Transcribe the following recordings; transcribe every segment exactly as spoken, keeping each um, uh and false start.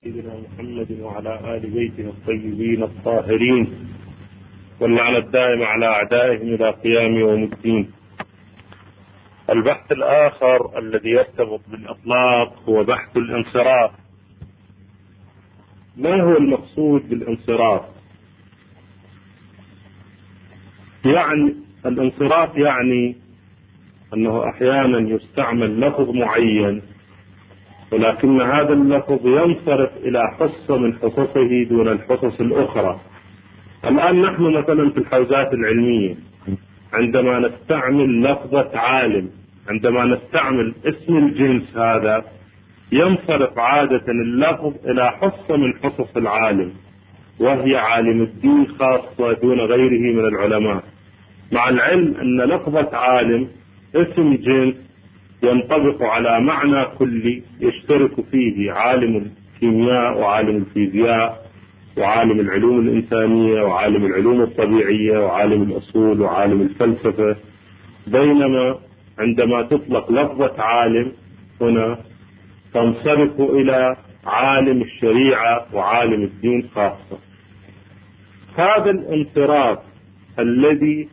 سيدنا محمد وعلى آل بيته الطيبين الطاهرين، واللعنة الدائمة على أعدائهم إلى قيام يوم الدين. البحث الآخر الذي يرتبط بالإطلاق هو بحث الانصراف. ما هو المقصود بالانصراف؟ يعني الانصراف يعني أنه أحيانا يستعمل لفظ معين، ولكن هذا اللفظ ينصرف إلى حصة من حصصه دون الحصص الأخرى. الآن نحن مثلا في الحوزات العلمية عندما نستعمل لفظة عالم، عندما نستعمل اسم الجنس هذا ينصرف عادة اللفظ إلى حصة من حصص العالم، وهي عالم الدين خاصة دون غيره من العلماء، مع العلم أن لفظة عالم اسم جنس ينطبق على معنى كلي يشترك فيه عالم الكيمياء وعالم الفيزياء وعالم العلوم الإنسانية وعالم العلوم الطبيعية وعالم الأصول وعالم الفلسفة. بينما عندما تطلق لفظة عالم هنا تنصرف إلى عالم الشريعة وعالم الدين خاصة. هذا الانصراف الذي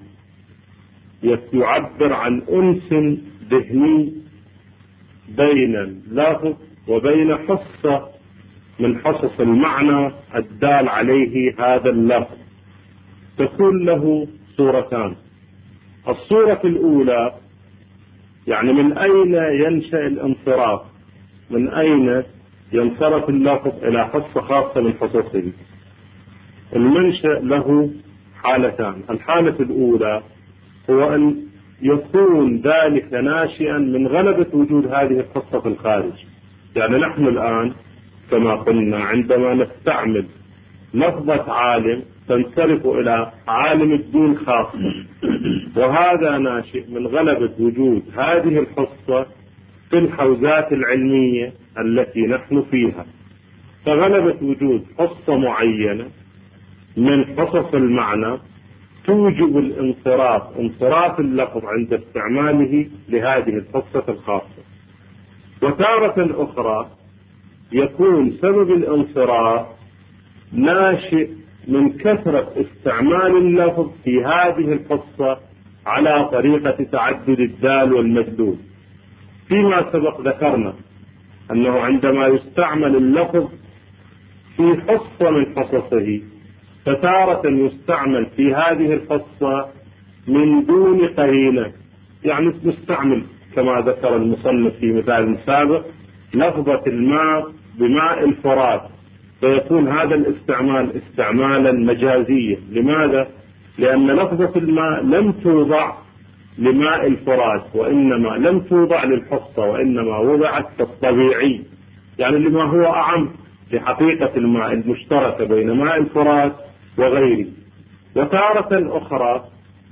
يعبر عن أنس ذهني بين اللفظ وبين حصة من حصص المعنى الدال عليه هذا اللفظ، تكون له صورتان. الصورة الأولى يعني من أين ينشأ الانصراف، من أين ينصرف اللفظ إلى حصة خاصة من حصصه. المنشأ له حالتان. الحالة الأولى هو أن يكون ذلك ناشئا من غلبة وجود هذه الحصة في الخارج. يعني نحن الآن كما قلنا عندما نستعمل لفظة عالم تنصرف إلى عالم الدين خاصة، وهذا ناشئ من غلبة وجود هذه الحصة في الحوزات العلمية التي نحن فيها. فغلبة وجود حصة معينة من حصص المعنى توجب الانصراف، انصراف اللفظ عند استعماله لهذه الحصة الخاصة. وتارة أخرى يكون سبب الانصراف ناشئ من كثرة استعمال اللفظ في هذه الحصة على طريقة تعدد الدال والمدلول. فيما سبق ذكرنا أنه عندما يستعمل اللفظ في حصة من حصصه فتارة يستعمل في هذه الحصة من دون قرينة. يعني نستعمل كما ذكر المصنف في مثال سابق لفظة الماء بماء الفرات، فيكون هذا الاستعمال استعمالا مجازيا. لماذا؟ لأن لفظة الماء لم توضع لماء الفرات، وإنما لم توضع للحصة، وإنما وضعت كالطبيعي، يعني لما هو أعم لحقيقة الماء المشتركة بين ماء الفرات وغيره. وتارة أخرى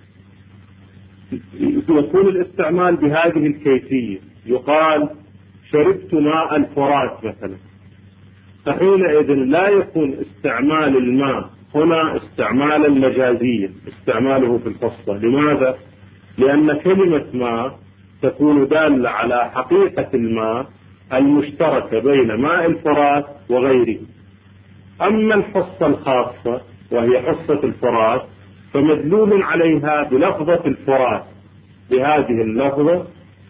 يكون الاستعمال بهذه الكيفية، يقال شربت ماء الفرات مثلا، فحينئذ لا يكون استعمال الماء هنا استعمالا مجازيا استعماله في الحصة. لماذا؟ لأن كلمة ماء تكون دالة على حقيقة الماء المشتركة بين ماء الفرات وغيره. أما الحصة الخاصة وهي حصة الفرات فمدلول عليها بلفظة الفرات، بهذه اللفظة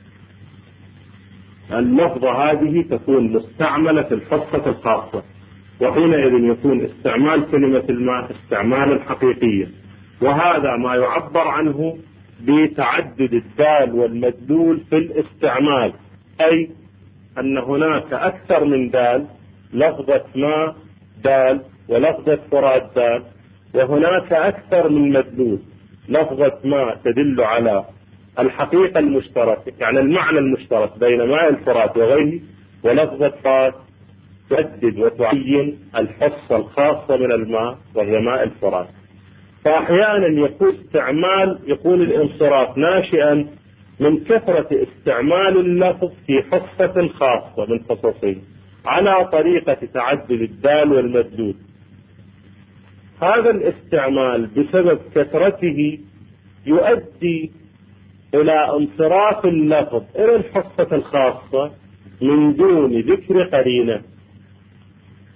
اللفظة هذه تكون مستعملة في الحصة الخاصة، وحينئذ يكون استعمال كلمة الماء استعمالا حقيقيا. وهذا ما يعبر عنه بتعدد الدال والمدلول في الاستعمال، أي أن هناك أكثر من دال، لفظة ماء دال ولفظة فرات دال، وهناك أكثر من مدلول، لفظة ماء تدل على الحقيقة المشتركة يعني المعنى المشترك بين ماء الفرات وغيره، ولفظة فرات تحدد وتعين الحصة الخاصة من الماء وهي ماء الفرات. فأحيانا يكون استعمال يكون الانصراف ناشئا من كثرة استعمال اللفظ في حصة خاصة من حصصه على طريقة تعدد الدال والمدلول. هذا الاستعمال بسبب كثرته يؤدي إلى انصراف اللفظ إلى الحصة الخاصة من دون ذكر قرينة.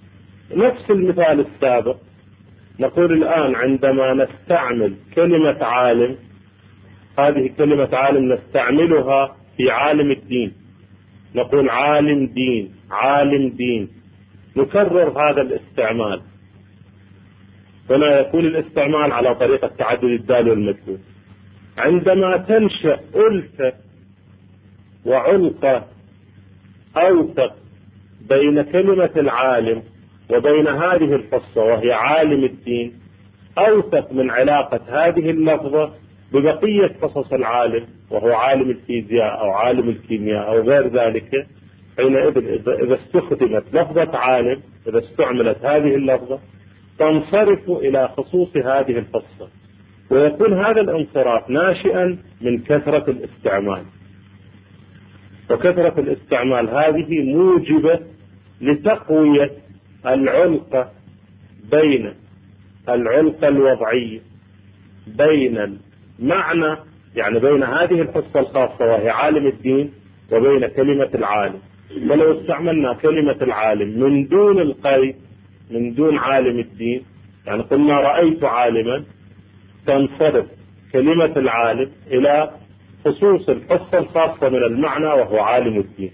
نفس المثال السابق، نقول الآن عندما نستعمل كلمة عالم، هذه كلمة عالم نستعملها في عالم الدين، نقول عالم دين، عالم دين، نكرر هذا الاستعمال. هنا يكون الاستعمال على طريقة تعدد الدال والمدلول. عندما تنشأ ألفة وعلقة أوثق بين كلمة العالم وبين هذه الحصة وهي عالم الدين، أوثق من علاقة هذه اللفظة ببقية قصص العالم وهو عالم الفيزياء أو عالم الكيمياء أو غير ذلك. حينئذ إذا استخدمت لفظة عالم، إذا استعملت هذه اللفظة، تنصرف إلى خصوص هذه القصة، ويكون هذا الانصراف ناشئا من كثرة الاستعمال. وكثرة الاستعمال هذه موجبة لتقوية العلاقة بين العلاقة الوضعية بين المعنى، يعني بين هذه الحصة الخاصة وهي عالم الدين وبين كلمة العالم. ولو استعملنا كلمة العالم من دون القيد، من دون عالم الدين، يعني قلنا رأيت عالما، تنصرف كلمة العالم إلى خصوص الحصة الخاصة من المعنى وهو عالم الدين.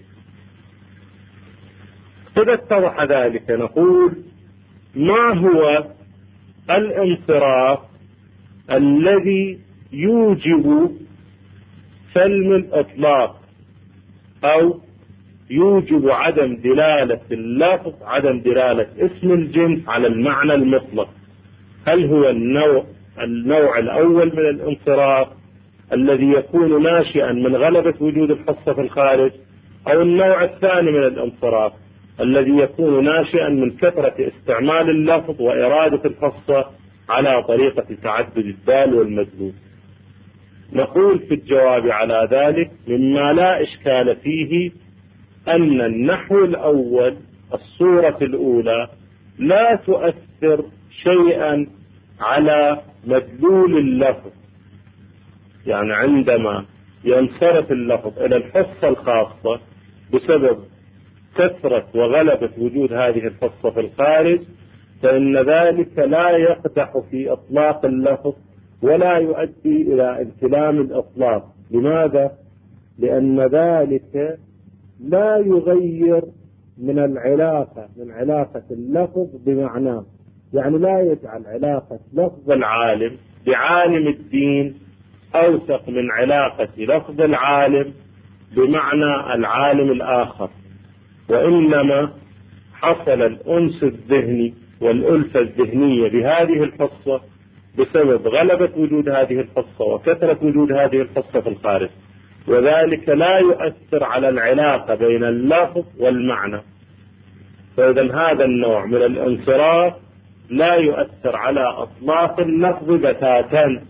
إذا اتضح ذلك نقول: ما هو الانصراف الذي يوجب سلم الإطلاق أو يوجب عدم دلالة اللفظ، عدم دلالة اسم الجنس على المعنى المطلق؟ هل هو النوع النوع الأول من الانصراف الذي يكون ناشئا من غلبة وجود الحصة في الخارج، أو النوع الثاني من الانصراف الذي يكون ناشئا من كثرة استعمال اللفظ وإرادة الحصة على طريقة تعدد الدال والمدلول؟ نقول في الجواب على ذلك: مما لا إشكال فيه أن النحو الأول، الصورة الأولى، لا تؤثر شيئا على مدلول اللفظ. يعني عندما ينصرف اللفظ إلى الحصة الخاصة بسبب كثرة وغلبة وجود هذه الحصة في الخارج، فإن ذلك لا يقدح في إطلاق اللفظ ولا يؤدي إلى انسلام الإطلاق. لماذا؟ لأن ذلك لا يغير من العلاقة، من علاقة اللفظ بمعناه. يعني لا يجعل علاقة لفظ العالم بعالم الدين أوثق من علاقة لفظ العالم بمعنى العالم الآخر، وإنما حصل الأنس الذهني والألفة الذهنية بهذه الحصة بسبب غلبة وجود هذه الحصة وكثرة وجود هذه الحصة في الخارج، وذلك لا يؤثر على العلاقة بين اللفظ والمعنى. فإذا هذا النوع من الانصراف لا يؤثر على إطلاق اللفظ بتاتا.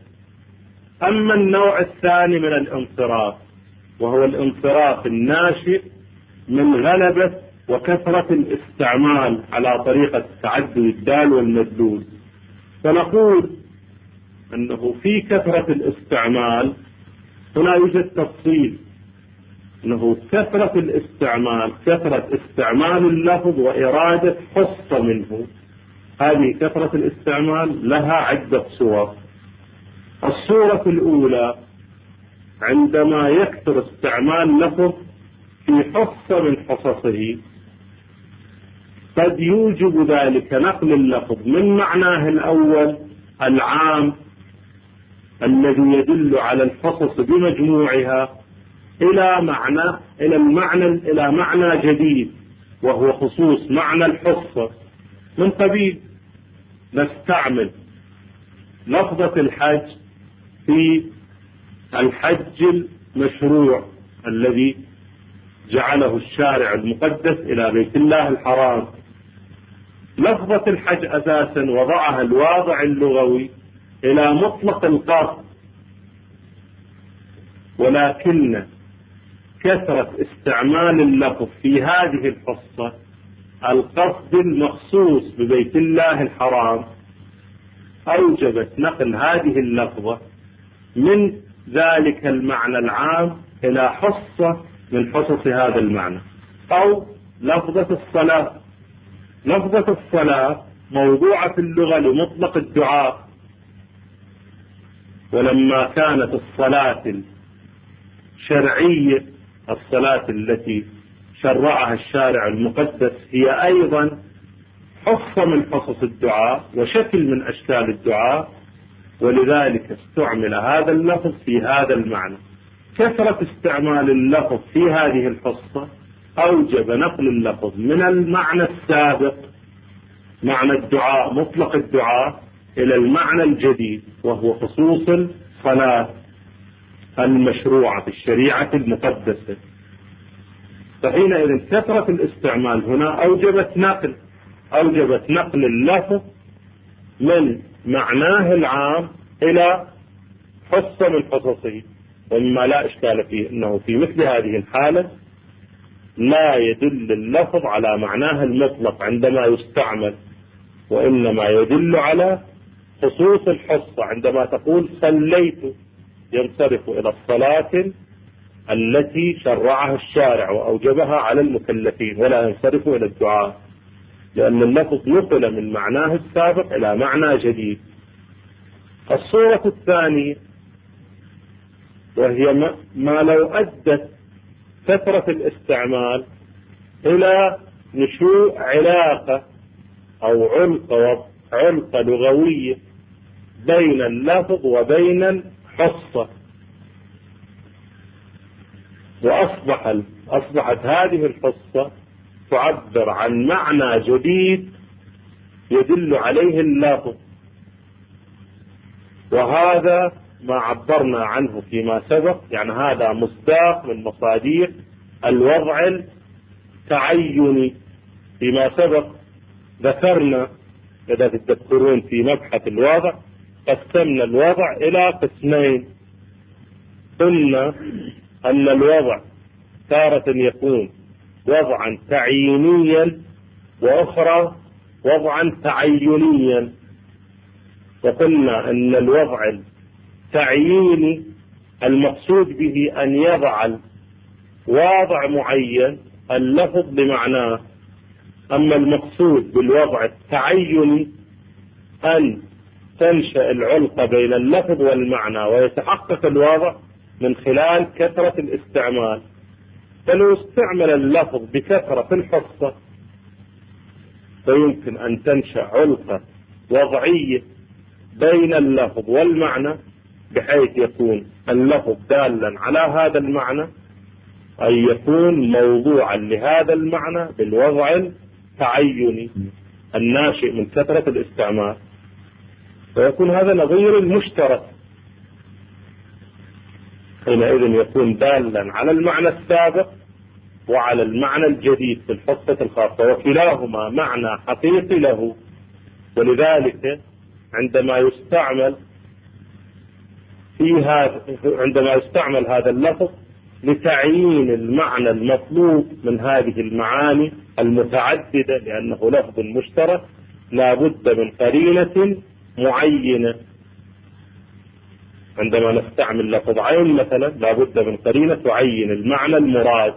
أما النوع الثاني من الانصراف وهو الانصراف الناشئ من غلبة وكثرة الاستعمال على طريقة تعدد الدال والمدلول، فنقول أنه في كثرة الاستعمال هنا يوجد تفصيل، أنه كثرة الاستعمال، كثرة استعمال اللفظ وإرادة حصة منه، هذه كثرة الاستعمال لها عدة صور. الصورة الأولى عندما يكثر استعمال لفظ في حصة من حصصه، قد يوجب ذلك نقل اللفظ من معناه الأول العام الذي يدل على الحصص بمجموعها إلى معنى إلى المعنى إلى معنى جديد وهو خصوص معنى الحصة. من قبيل نستعمل لفظة الحج في الحج المشروع الذي جعله الشارع المقدس إلى بيت الله الحرام. لفظة الحج أساسا وضعها الواضع اللغوي إلى مطلق القصد، ولكن كثرة استعمال اللفظ في هذه الحصة القصد المخصوص ببيت الله الحرام أوجبت نقل هذه اللفظة من ذلك المعنى العام إلى حصة من حصص هذا المعنى. أو لفظة الصلاة لفظة الصلاة موضوعة في اللغة لمطلق الدعاء، ولما كانت الصلاة الشرعية الصلاة التي شرعها الشارع المقدس هي أيضا حصة من حصص الدعاء وشكل من أشكال الدعاء، ولذلك استعمل هذا اللفظ في هذا المعنى. كثرة استعمال اللفظ في هذه الحصة أوجب نقل اللفظ من المعنى السابق معنى الدعاء مطلق الدعاء إلى المعنى الجديد وهو خصوص الصلاة المشروعة في الشريعة المقدسة. فحينئذ كثرة الاستعمال هنا أوجبت نقل أوجبت نقل اللفظ من معناه العام إلى حصة من حصصه، ومما لا إشكال فيه أنه في مثل هذه الحالة لا يدل اللفظ على معناه المطلق عندما يستعمل، وإنما يدل على خصوص الحصة. عندما تقول صليت ينصرف إلى الصلاة التي شرعها الشارع وأوجبها على المكلفين، ولا ينصرف إلى الدعاء، لأن اللفظ نقل من معناه السابق إلى معنى جديد. الصورة الثانية وهي ما لو أدت كثرة الاستعمال إلى نشوء علاقة أو علقة علقة لغوية بين اللفظ وبين الحصة، وأصبح أصبحت هذه الحصة تعبر عن معنى جديد يدل عليه اللفظ، وهذا ما عبرنا عنه فيما سبق. يعني هذا مصداق من مصادر الوضع التعيني. فيما سبق ذكرنا إذا تذكرون في مبحث الوضع قسمنا الوضع إلى قسمين. قلنا أن الوضع تارة يكون وضعا تعيينيا وأخرى وضعا تعينيا، وقلنا أن الوضع التعييني المقصود به أن يضع واضع معين اللفظ بمعناه، أما المقصود بالوضع التعيني أن تنشأ العلقة بين اللفظ والمعنى ويتحقق الوضع من خلال كثرة الاستعمال. فلو استعمل اللفظ بكثرة في الحصة فيمكن أن تنشأ علقة وضعية بين اللفظ والمعنى، بحيث يكون اللفظ دالا على هذا المعنى، أي يكون موضوعا لهذا المعنى بالوضع التعيني الناشئ من كثرة الاستعمال، ويكون هذا نظير المشترك. حينئذ يكون دالا على المعنى السابق وعلى المعنى الجديد في الحصة الخاصة، وكلاهما معنى حقيقي له. ولذلك عندما يستعمل في هذا عندما يستعمل هذا اللفظ لتعيين المعنى المطلوب من هذه المعاني المتعددة، لأنه لفظ مشترك لا بد من قرينة معينة. عندما نستعمل لفظ عين مثلا لا بد من قرينة تعين المعنى المراد.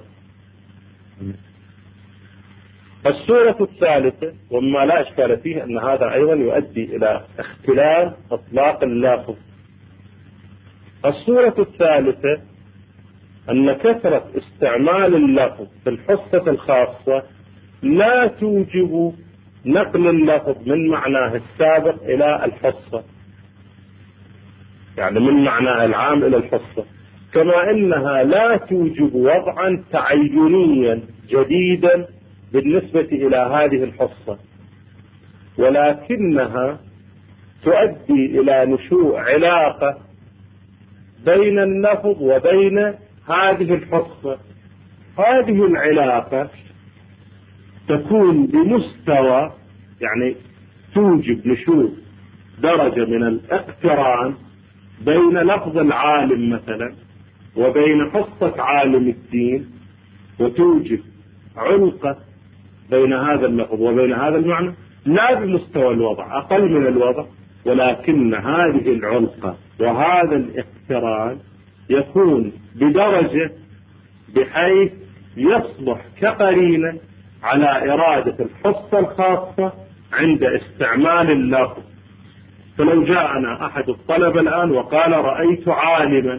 الصورة الثالثة وما لا إشكال فيه أن هذا أيضا يؤدي إلى اختلاف إطلاق اللفظ. الصورة الثالثة أن كثرة استعمال اللفظ في الحصة الخاصة لا توجب نقل اللفظ من معناه السابق إلى الحصة، يعني من معناه العام إلى الحصة، كما إنها لا توجب وضعا تعينيا جديدا بالنسبة إلى هذه الحصة، ولكنها تؤدي إلى نشوء علاقة بين اللفظ وبين هذه الحصة. هذه العلاقة تكون بمستوى، يعني توجب نشوء درجة من الاقتران بين لفظ العالم مثلا وبين حصة عالم الدين، وتوجب علقة بين هذا اللفظ وبين هذا المعنى لا بمستوى الوضع، أقل من الوضع، ولكن هذه العلقة وهذا الاقتران يكون بدرجة بحيث يصبح كقرينة على إرادة الحصة الخاصة عند استعمال اللفظ. فلو جاءنا أحد الطلبة الآن وقال رأيت عالما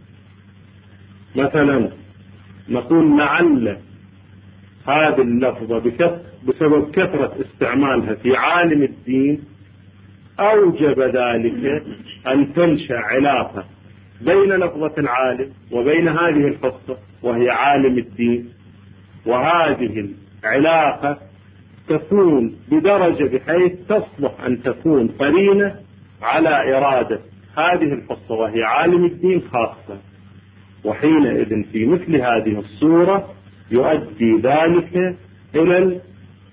مثلا، نقول لعل هذه اللفظة بسبب كثرة استعمالها في عالم الدين أوجب ذلك أن تنشأ علاقة بين لفظة العالم وبين هذه الحصة وهي عالم الدين، وهذه العلاقة تكون بدرجة بحيث تصلح أن تكون قرينة على إرادة هذه الحصة وهي عالم الدين خاصة. وحينئذ في مثل هذه الصورة يؤدي ذلك إلى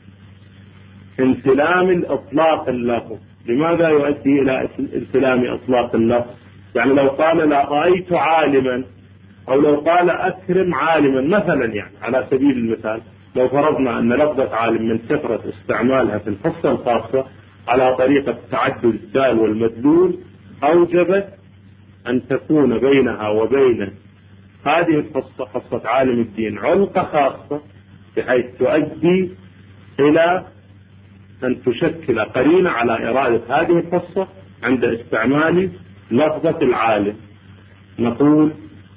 انسلام الإطلاق اللفظ. لماذا يؤدي إلى انسلام إطلاق اللفظ؟ يعني لو قال لا رأيت عالما، أو لو قال أكرم عالما مثلا، يعني على سبيل المثال، لو فرضنا أن لفظة عالم من كثرة استعمالها في الحصة الخاصة على طريقة تعدد الدال والمدلول أوجبت أن تكون بينها وبين هذه الحصة، حصة عالم الدين، علقة خاصة بحيث تؤدي إلى أن تشكل قرينة على إرادة هذه الحصة عند استعمال لفظة العالم. نقول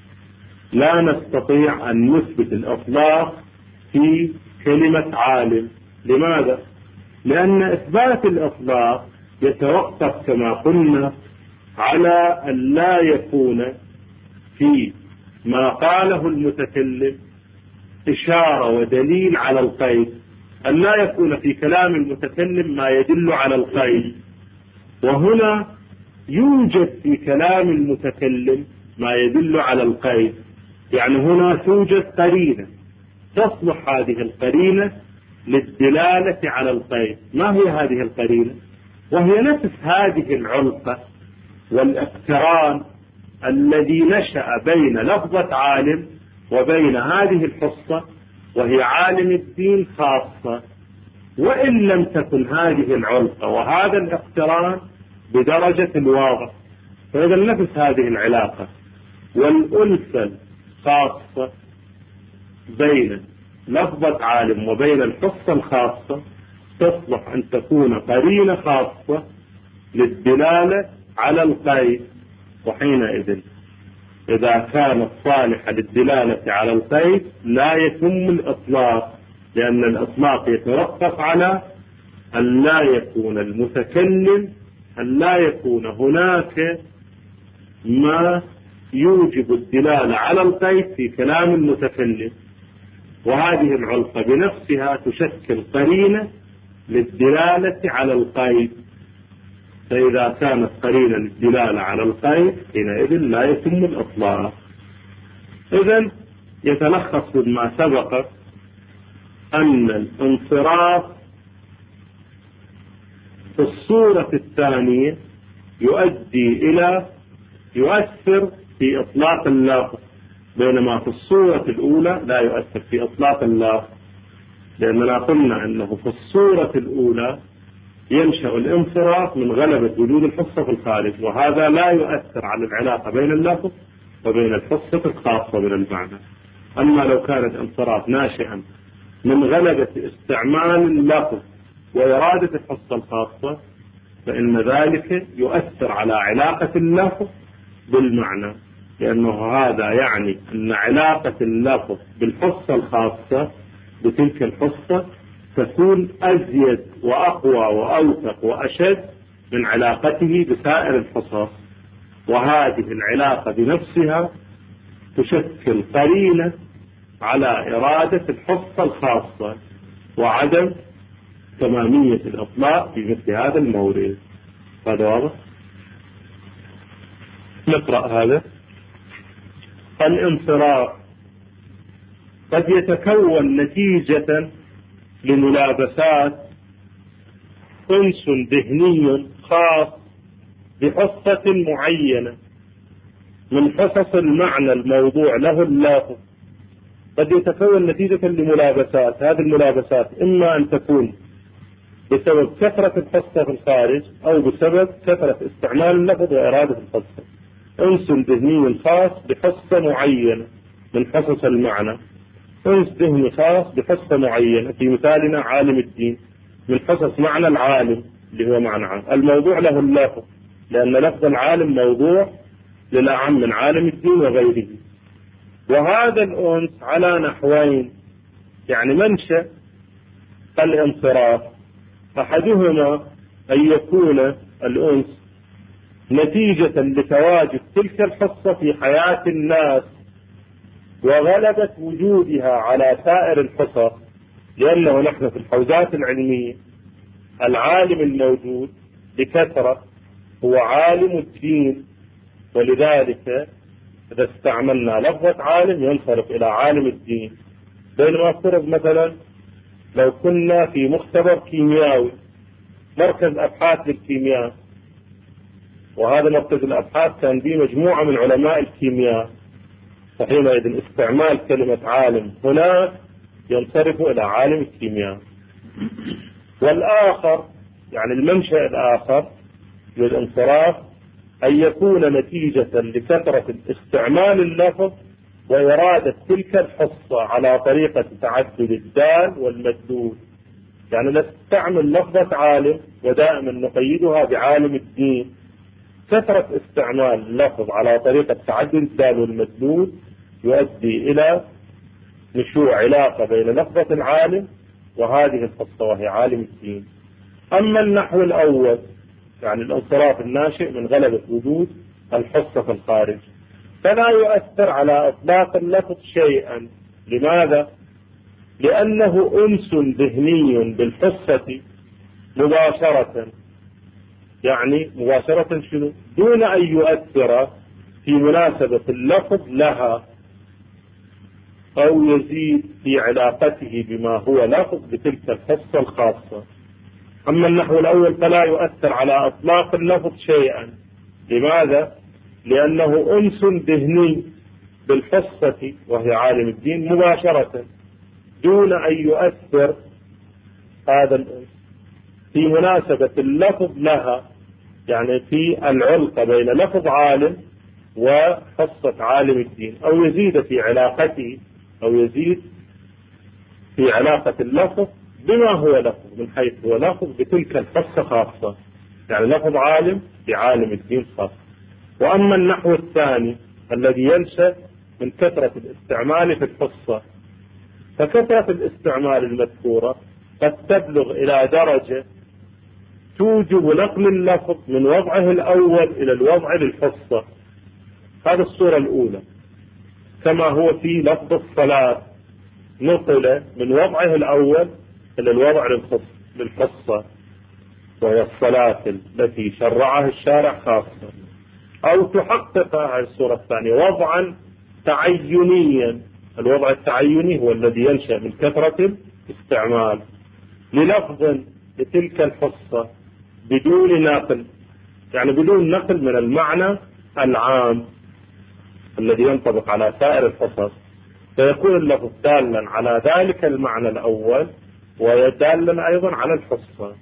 لا نستطيع أن نثبت الإطلاق في كلمة عالم. لماذا؟ لأن إثبات الإطلاق يتوقف كما قلنا على أن لا يكون في ما قاله المتكلم إشارة ودليل على القيد، أن لا يكون في كلام المتكلم ما يدل على القيد. وهنا يوجد في كلام المتكلم ما يدل على القيد، يعني هنا توجد قرينة تصلح هذه القرينة للدلالة على القيد. ما هي هذه القرينة؟ وهي نفس هذه العلقة والاقتران الذي نشأ بين لفظة عالم وبين هذه الحصة وهي عالم الدين خاصة، وإن لم تكن هذه العلقة وهذا الاقتران بدرجة الواضح. فإذا نفس هذه العلاقة والألفة الخاصة بين لفظة عالم وبين الحصة الخاصة تصلح أن تكون قرينة خاصة للدلالة على القيد. وحينئذ إذا كانت صالحة للدلالة على القيد لا يتم الإطلاق، لأن الإطلاق يتوقف على أن لا يكون المتكلم أن لا يكون هناك ما يوجب الدلالة على القيد في كلام المتكلم، وهذه العلقة بنفسها تشكل قرينة للدلالة على القيد. فإذا كانت قرينة للدلالة على القيد حينئذ لا يتم الإطلاق. إذن يتلخص بما سبق أن الانصراف في الصورة الثانية يؤدي إلى يؤثر في إطلاق اللفظ، بينما في الصورة الأولى لا يؤثر في إطلاق اللفظ، لأننا قلنا أنه في الصورة الأولى ينشأ الانصراف من غلبة وجود الحصة في الخارج، وهذا لا يؤثر على العلاقة بين اللفظ وبين الحصة الخاصة من المعنى. أما لو كان الانصراف ناشئا من غلبة استعمال اللفظ وإرادة الحصة الخاصة فإن ذلك يؤثر على علاقة اللفظ بالمعنى، لأنه هذا يعني أن علاقة اللفظ بالحصة الخاصة بتلك الحصة تكون أزيد وأقوى وأوثق وأشد من علاقته بسائر الحصص، وهذه العلاقة بنفسها تشكل قرينة على إرادة الحصة الخاصة وعدم تمامية الإطلاق في مثل هذا المورد. هذا واضح؟ نقرأ هذا. الانصراف قد يتكون نتيجة لملابسات أنس ذهني خاص بحصة معينة من حصص المعنى الموضوع له اللافظ. قد يتكون نتيجة لملابسات، هذه الملابسات إما أن تكون بسبب كثرة الحصة في الخارج أو بسبب كثرة استعمال اللفظ وإرادة الحصة. أنس ذهني خاص بحصة معينة من حصص المعنى أنس ذهني خاص بحصة معينة، في مثالنا عالم الدين، من حصص معنى العالم اللي هو معنى عام. الموضوع له اللفظ، لأن لفظ العالم موضوع للأعم من عالم الدين وغيره. وهذا الأنس على نحوين، يعني منشأ الانصراف أحدهما أن يكون الأنس نتيجة لتواجد تلك الحصة في حياة الناس وغلبة وجودها على سائر الحصص، لأنه نحن في الحوزات العلمية العالم الموجود بكثرة هو عالم الدين، ولذلك إذا استعملنا لفظة عالم ينصرف إلى عالم الدين. بينما افترض مثلا لو كنا في مختبر كيميائي، مركز أبحاث للكيمياء، وهذا مركز الأبحاث كان به مجموعة من علماء الكيمياء، فحينئذ استعمال كلمة عالم هناك ينصرف إلى عالم الكيمياء. والآخر يعني المنشأ الآخر للانصراف أن يكون نتيجة لكثرة استعمال اللفظ وإرادة تلك الحصة على طريقة تعدد الدال والمدلول. يعني نستعمل لفظة عالم ودائما نقيدها بعالم الدين، كثرة استعمال اللفظ على طريقة تعدد الدال والمدلول يؤدي إلى نشوء علاقة بين لفظة العالم وهذه الحصة وهي عالم الدين. أما النحو الأول يعني الانصراف الناشئ من غلبة وجود الحصة في الخارج، فلا يؤثر على إطلاق اللفظ شيئا. لماذا؟ لأنه أنس ذهني بالحصة مباشرة، يعني مباشرة شنو؟ دون أن يؤثر في مناسبة اللفظ لها أو يزيد في علاقته بما هو لفظ بتلك الحصة الخاصة. أما النحو الأول فلا يؤثر على إطلاق اللفظ شيئا. لماذا؟ لأنه أنس ذهني بالحصة وهي عالم الدين مباشرة، دون أن يؤثر هذا الأنس في مناسبة اللفظ لها، يعني في العلاقة بين لفظ عالم وحصة عالم الدين، أو يزيد في علاقته أو يزيد في علاقة اللفظ بما هو لفظ، من حيث هو لفظ بتلك الحصة خاصة، يعني لفظ عالم بعالم الدين خاص. وأما النحو الثاني الذي ينشأ من كثرة الاستعمال في الحصة، فكثرة الاستعمال المذكورة قد تبلغ إلى درجة توجب نقل اللفظ من وضعه الأول إلى الوضع للحصة. هذه الصورة الأولى، كما هو في لفظ الصلاة نقل من وضعه الأول إلى الوضع للحصة وهي الصلاة التي شرعها الشارع خاصة. أو تحقق هذه الصورة الثانية وضعا تعينيا، الوضع التعيني هو الذي ينشأ من كثرة الاستعمال للفظ لتلك الحصة بدون نقل، يعني بدون نقل من المعنى العام الذي ينطبق على سائر الحصص، فيكون اللفظ دالا على ذلك المعنى الأول ويدالا أيضا على الحصة،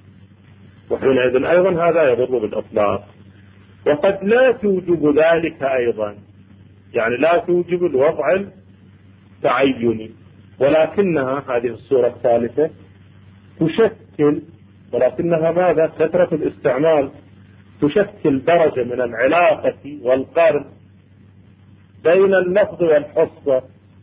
وحينئذ أيضا هذا يضر بالإطلاق. وقد لا توجب ذلك أيضا، يعني لا توجب الوضع التعيني، ولكنها هذه الصورة الثالثة تشكل، ولكنها ماذا؟ كثرة الاستعمال تشكل درجة من العلاقة والقرن بين اللفظ والحصة.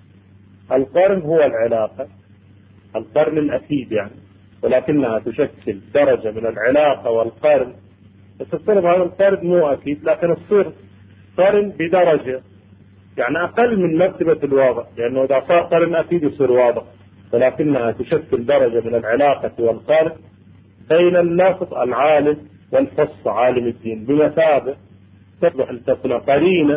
القرن هو العلاقة، القرن الأكيد يعني، ولكنها تشكل درجة من العلاقة والقرن. فتفترض هذا القرن مو أكيد، لكن الصير قرن بدرجة، يعني أقل من مرتبة الواضح، لأنه إذا صار قرن أكيد يصير واضح، ولكنها تشكل درجة من العلاقة والقرن بين اللفظ العالم والحصة عالم الدين، بمثابة تصبح أن تكون قرينة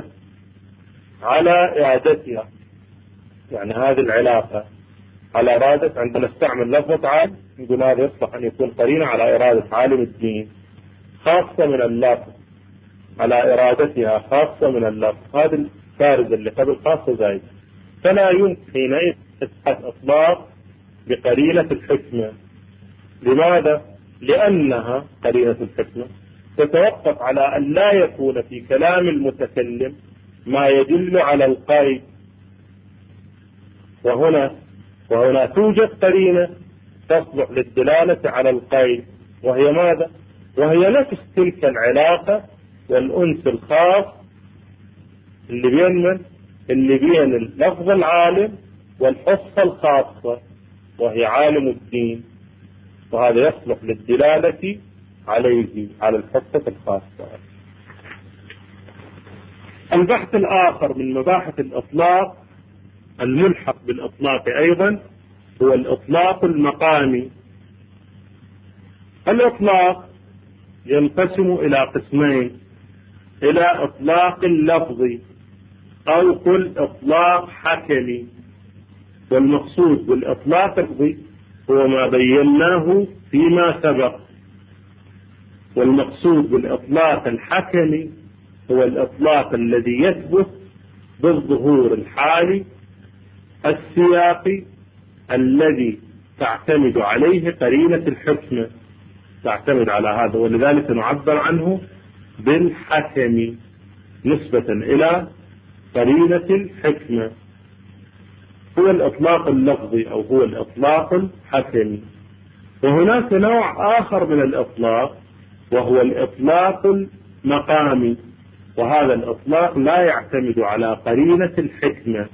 على إرادتها. يعني هذه العلاقة على إرادة، عندما نستعمل لفظة عالم نقول هذا يصبح أن يكون قرينة على إرادة عالم الدين خاصة من اللفظ، على إرادتها خاصة من اللفظ. هذه الفارزة اللي قبل خاصة زايد، فلا يمكن حينئذ إثبات إطلاق بقرينة الحكمة. لماذا؟ لأنها قرينة الحكمة تتوقف على أن لا يكون في كلام المتكلم ما يدل على القيد، وهنا وهنا توجد قرينة تصلح للدلالة على القيد، وهي ماذا؟ وهي نفس تلك العلاقة والأنس الخاص اللي بين من؟ اللي بين اللفظ العالم والحصة الخاصة وهي عالم الدين، وهذا يصلح للدلالة عليه على الحصة الخاصة. البحث الآخر من مباحث الإطلاق الملحق بالإطلاق أيضا هو الإطلاق المقامي. الإطلاق ينقسم إلى قسمين: إلى إطلاق لفظي أو قل إطلاق حكمي. والمقصود بالإطلاق اللفظي هو ما بيناه فيما سبق، والمقصود بالإطلاق الحكمي هو الإطلاق الذي يثبت بالظهور الحالي السياقي الذي تعتمد عليه قرينة الحكمة، تعتمد على هذا، ولذلك نعبر عنه بالحكم نسبة إلى قرينة الحكمة. هو الإطلاق اللفظي أو هو الإطلاق الحكمي. وهناك نوع آخر من الإطلاق وهو الإطلاق المقامي، وهذا الإطلاق لا يعتمد على قرينة الحكمة.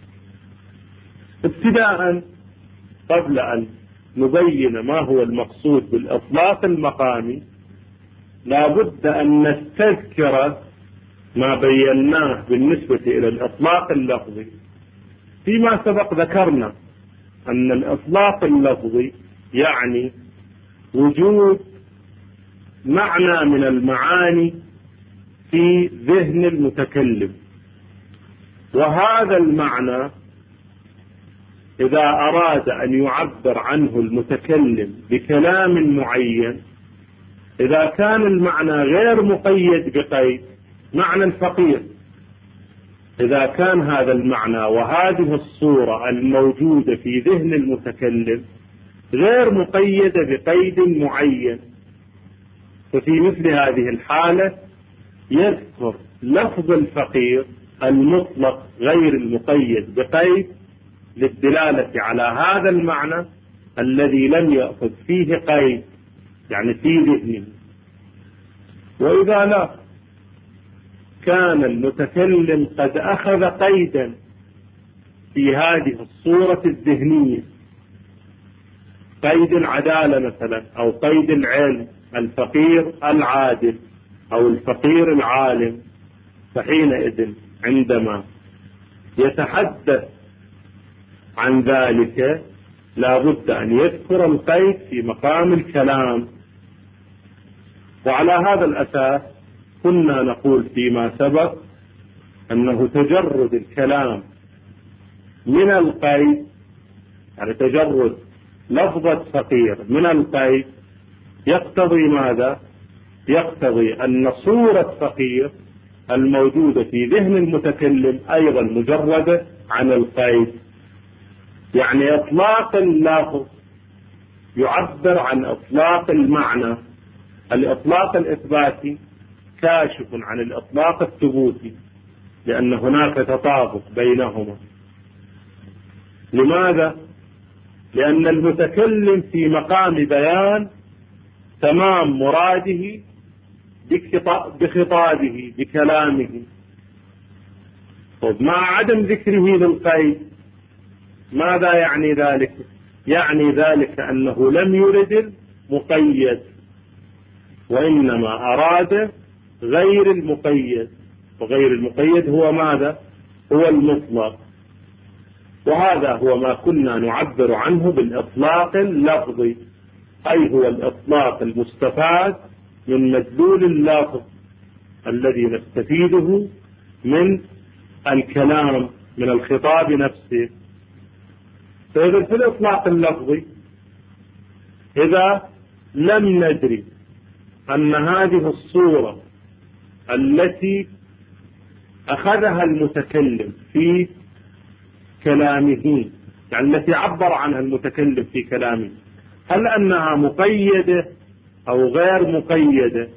ابتداء قبل أن نبين ما هو المقصود بالإطلاق المقامي لا بد أن نستذكر ما بيناه بالنسبة إلى الإطلاق اللفظي. فيما سبق ذكرنا أن الإطلاق اللفظي يعني وجود معنى من المعاني في ذهن المتكلم، وهذا المعنى إذا أراد أن يعبر عنه المتكلم بكلام معين، إذا كان المعنى غير مقيد بقيد، معنى الفقير، إذا كان هذا المعنى وهذه الصورة الموجودة في ذهن المتكلم غير مقيدة بقيد معين، ففي مثل هذه الحالة يذكر لفظ الفقير المطلق غير المقيد بقيد للدلالة على هذا المعنى الذي لم يأخذ فيه قيد، يعني في ذهنه. وإذا لا كان المتكلم قد أخذ قيدا في هذه الصورة الذهنية، قيد العدالة مثلا أو قيد العلم، الفقير العادل أو الفقير العالم، فحينئذ عندما يتحدث عن ذلك لا بد أن يذكر القيد في مقام الكلام. وعلى هذا الأساس كنا نقول فيما سبق أنه تجرد الكلام من القيد، يعني تجرد لفظة فقير من القيد، يقتضي ماذا؟ يقتضي أن صورة فقير الموجودة في ذهن المتكلم أيضا مجردة عن القيد. يعني إطلاق اللفظ يعبر عن إطلاق المعنى. الإطلاق الإثباتي كاشف عن الإطلاق الثبوتي، لأن هناك تطابق بينهما. لماذا؟ لأن المتكلم في مقام بيان تمام مراده بخطابه بكلامه، ومع عدم ذكره للقيد ماذا يعني ذلك؟ يعني ذلك أنه لم يرد المقيد وإنما أراد غير المقيد، وغير المقيد هو ماذا؟ هو المطلق. وهذا هو ما كنا نعبر عنه بالإطلاق اللفظي، أي هو الإطلاق المستفاد من مدلول اللفظ الذي نستفيده من الكلام من الخطاب نفسه. فإذا في الإطلاق اللفظي إذا لم ندري أن هذه الصورة التي أخذها المتكلم في كلامه، يعني التي عبر عنها المتكلم في كلامه، هل أنها مقيدة أو غير مقيدة،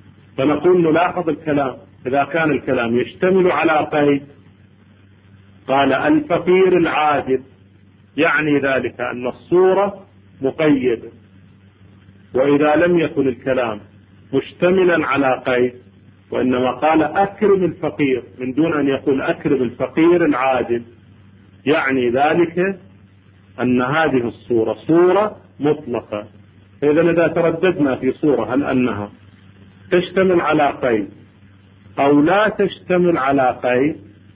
فنقول نلاحظ الكلام. إذا كان الكلام يشتمل على قيد قال الفقير العادل، يعني ذلك أن الصورة مقيدة. وإذا لم يكن الكلام مشتملا على قيد وإنما قال أكرم الفقير من دون أن يقول أكرم الفقير العادل، يعني ذلك أن هذه الصورة صورة مطلقة. إذا إذا ترددنا في صورة هل أنها تشتمل على قيد أو لا تشتمل على قيد،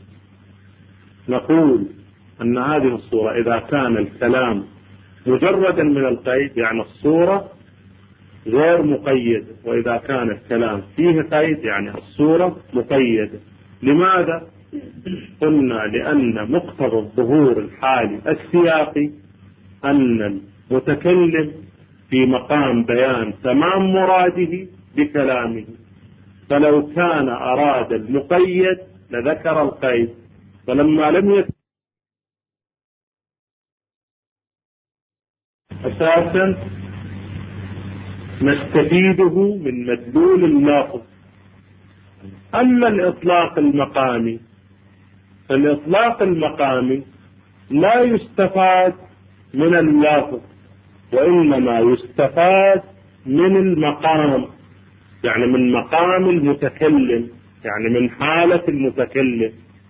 نقول أن هذه الصورة إذا كان الكلام مجردا من القيد يعني الصورة غير مقيدة، وإذا كان الكلام فيه قيد يعني الصورة مقيدة. لماذا؟ قلنا لأن مقتضى الظهور الحالي السياقي أن المتكلم في مقام بيان تمام مراده بكلامه، فلو كان أراد المقيد لذكر القيد، فلما لم يكن أساسا نستفيده من مدلول اللفظ. أما الإطلاق المقامي فالإطلاق المقامي لا يستفاد من اللفظ وإنما يستفاد من المقام، يعني من مقام المتكلم، يعني من حالة المتكلم.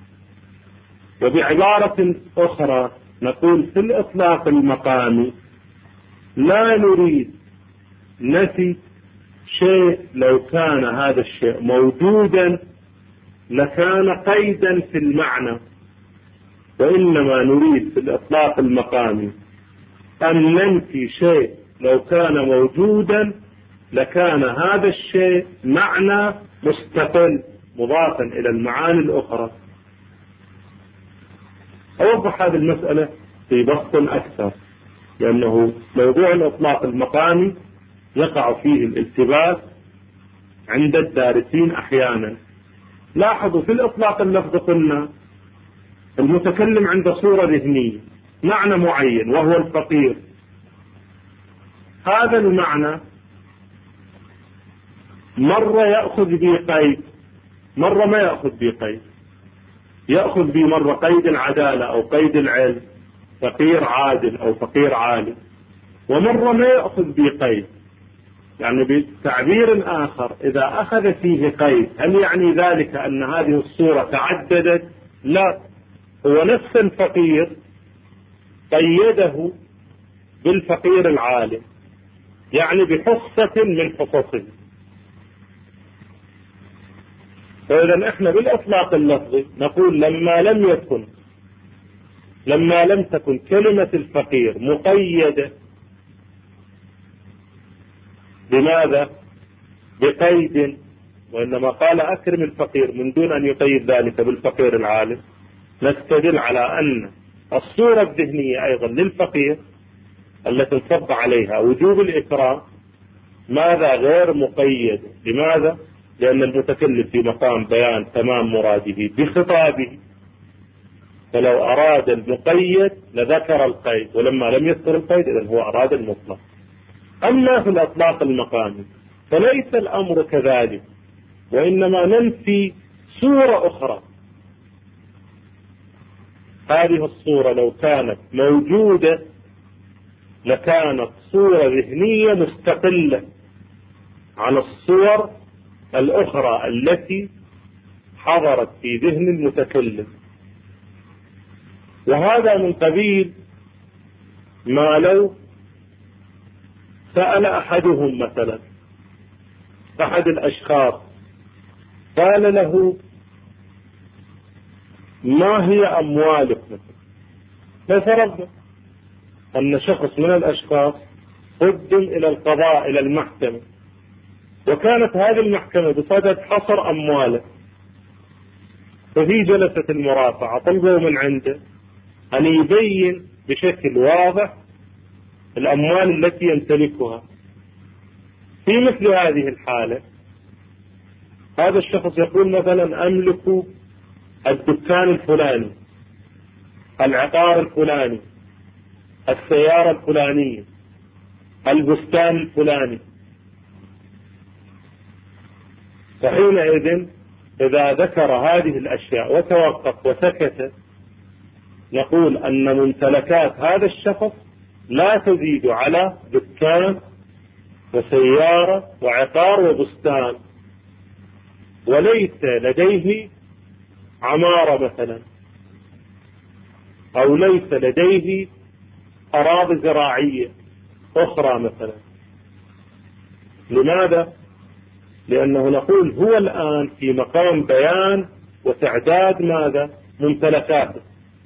وبعبارة أخرى نقول في الإطلاق المقامي لا نريد نفي شيء لو كان هذا الشيء موجودا لكان قيدا في المعنى، وإنما نريد في الإطلاق المقامي أن ننفي شيء لو كان موجودا لكان هذا الشيء معنى مستقل مضافا إلى المعاني الأخرى. أوضح هذه المسألة في بسط أكثر، لأنه موضوع الإطلاق المقامي يقع فيه الالتباس عند الدارسين أحيانا. لاحظوا في الإطلاق اللفظ قلنا المتكلم عند صورة ذهنية معنى معين وهو الفقير، هذا المعنى مرة يأخذ به قيد مرة ما يأخذ به قيد، يأخذ به مرة قيد العدالة أو قيد العلم، فقير عادل أو فقير عالم، ومرة ما يأخذ به قيد. يعني بتعبير آخر إذا أخذ فيه قيد هل يعني ذلك أن هذه الصورة تعددت؟ لا، هو نفس الفقير قيده بالفقير العالم، يعني بحصة من حصصه. فإذا احنا بالإطلاق اللفظي نقول لما لم يكن لما لم تكن كلمة الفقير مقيدة بماذا؟ بقيد، وإنما قال أكرم الفقير من دون أن يقيد ذلك بالفقير العالم، نستدل على أن الصورة الذهنية أيضا للفقير التي انصب عليها وجوب الإكرام ماذا؟ غير مقيد. لماذا؟ لأن المتكلم في مقام بيان تمام مراده بخطابه، فلو أراد المقيد لذكر القيد، ولما لم يذكر القيد إذن هو أراد المطلق. أما في الإطلاق المقامي فليس الأمر كذلك، وإنما ننفي صورة أخرى. هذه الصورة لو كانت موجودة لكانت صورة ذهنية مستقلة عن الصور الأخرى التي حضرت في ذهن المتكلم. وهذا من قبيل ما لو سأل أحدهم مثلا أحد الأشخاص قال له ما هي أموالك مثلا، ففرضنا أن شخص من الأشخاص قدم إلى القضاء إلى المحكمة، وكانت هذه المحكمة بصدد حصر أمواله، ففي جلسة المرافعة طلبوا من عنده أن يبين بشكل واضح الأموال التي يمتلكها. في مثل هذه الحالة هذا الشخص يقول مثلا أملك الدكان الفلاني، العقار الفلاني، السيارة الفلانية، البستان الفلاني. فحينئذ إذا ذكر هذه الأشياء وتوقف وسكت نقول أن ممتلكات هذا الشخص لا تزيد على دكان وسيارة وعقار وبستان، وليس لديه عمارة مثلا، أو ليس لديه أراضي زراعية أخرى مثلا. لماذا؟ لأنه نقول هو الآن في مقام بيان وتعداد ماذا؟ ممتلكاته.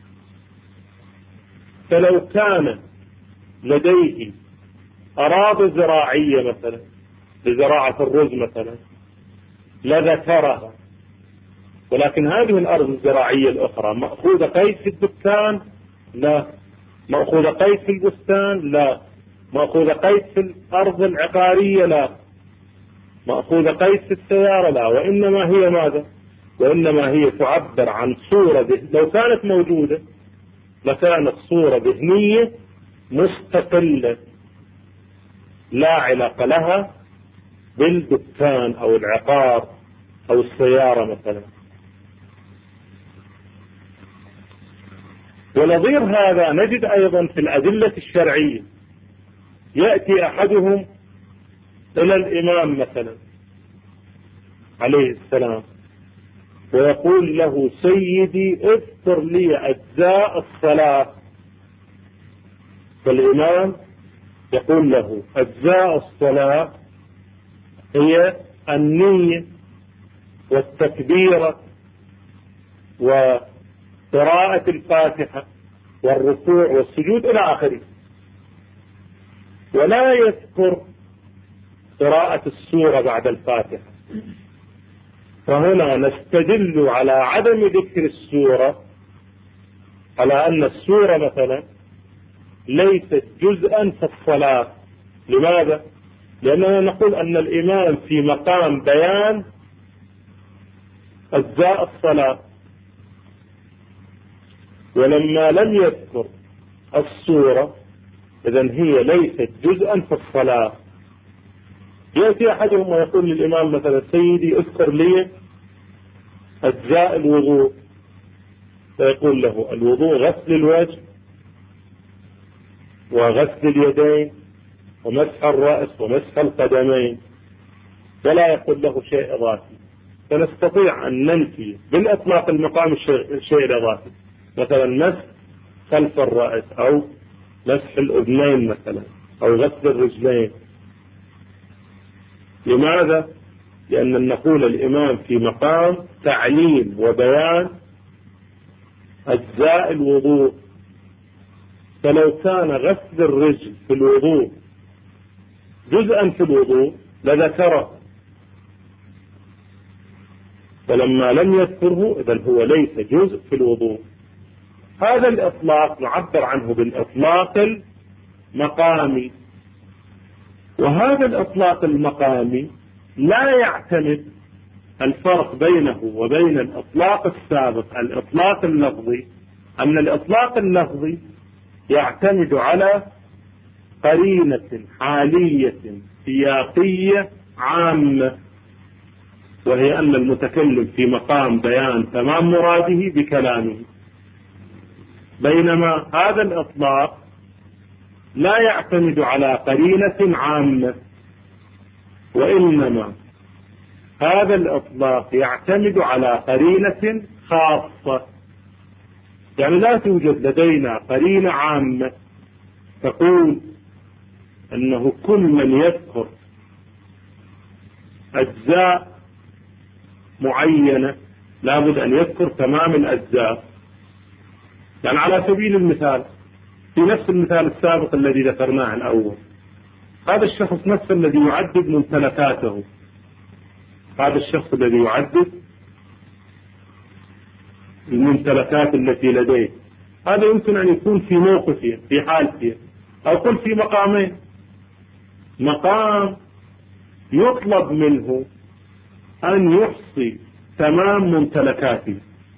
فلو كان لديه أراضي زراعية مثلا لزراعة الرز مثلا لذكرها، ولكن هذه الأرض الزراعية الأخرى مأخوذة قيد في الدكان؟ لا. مأخوذة قيد في البستان؟ لا. مأخوذة قيد في الأرض العقارية؟ لا. مأخوذة قيد في السيارة؟ لا. وإنما هي ماذا؟ وإنما هي تعبر عن صورة ذهنية، لو كانت موجودة لكانت صورة ذهنية مستقلة لا علاقة لها بالدكان أو العقار أو السيارة مثلا. ونظير هذا نجد أيضا في الأدلة الشرعية. يأتي أحدهم إلى الإمام مثلا عليه السلام ويقول له: سيدي اذكر لي أجزاء الصلاة. فالإمام يقول له: أجزاء الصلاة هي النية والتكبيرة وقراءة الفاتحة والركوع والسجود إلى آخره، ولا يذكر قراءة السورة بعد الفاتحة. فهنا نستدل على عدم ذكر السورة على أن السورة مثلا ليست جزءا في الصلاة. لماذا؟ لأننا نقول أن الإمام في مقام بيان أجزاء الصلاة، ولما لم يذكر السورة إذن هي ليست جزءا في الصلاة. يأتي أحدهم ويقول للإمام مثلا: سيدي اذكر لي أجزاء الوضوء. فيقول له: الوضوء غسل الوجه وغسل اليدين ومسح الرأس ومسح القدمين، ولا يقول له شيء إضافي. فنستطيع أن ننفي بالإطلاق المقام الشيء الإضافي، مثلا مسح خلف الرأس أو مسح الأذنين مثلا أو غسل الرجلين. لماذا؟ لأن نقول الإمام في مقام تعليم وبيان أجزاء الوضوء، فلو كان غسل الرجل في الوضوء جزءا في الوضوء لذكره، فلما لم يذكره إذن هو ليس جزء في الوضوء. هذا الإطلاق نعبر عنه بالإطلاق المقامي، وهذا الإطلاق المقامي لا يعتمد الفرق بينه وبين الإطلاق السابق الإطلاق اللفظي، أن الإطلاق اللفظي يعتمد على قرينة حالية سياقية عامة، وهي أن المتكلم في مقام بيان تمام مراده بكلامه، بينما هذا الإطلاق لا يعتمد على قرينة عامة، وإنما هذا الإطلاق يعتمد على قرينة خاصة. يعني لا توجد لدينا قرينة عامة تقول أنه كل من يذكر أجزاء معينة لابد أن يذكر تمام الأجزاء. يعني على سبيل المثال في نفس المثال السابق الذي ذكرناه الأول، هذا الشخص نفسه الذي يعدد ممتلكاته، هذا الشخص الذي يعدد الممتلكات التي لديه، هذا يمكن أن يكون في موقفه في حالته، أو قل في مقامين: مقام يطلب منه أن يحصي تمام ممتلكاته،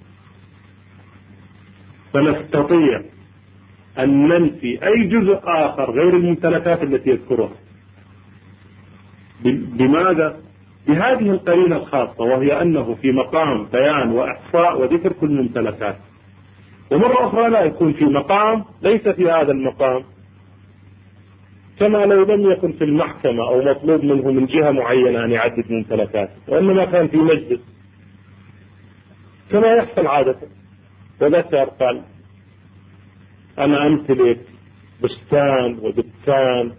فنستطيع أن ننفي أي جزء آخر غير الممتلكات التي يذكرها. بماذا؟ بهذه القرينة الخاصة، وهي أنه في مقام بيان وإحصاء وذكر كل الممتلكات. ومرة أخرى لا يكون في مقام ليس في هذا المقام، كما لو لم يكن في المحكمة أو مطلوب منه من جهة معينة أن يعدد ممتلكاته، وإنما كان في مجلس كما يحصل عادة، وذكر قال أنا أمتلك بستان ودكان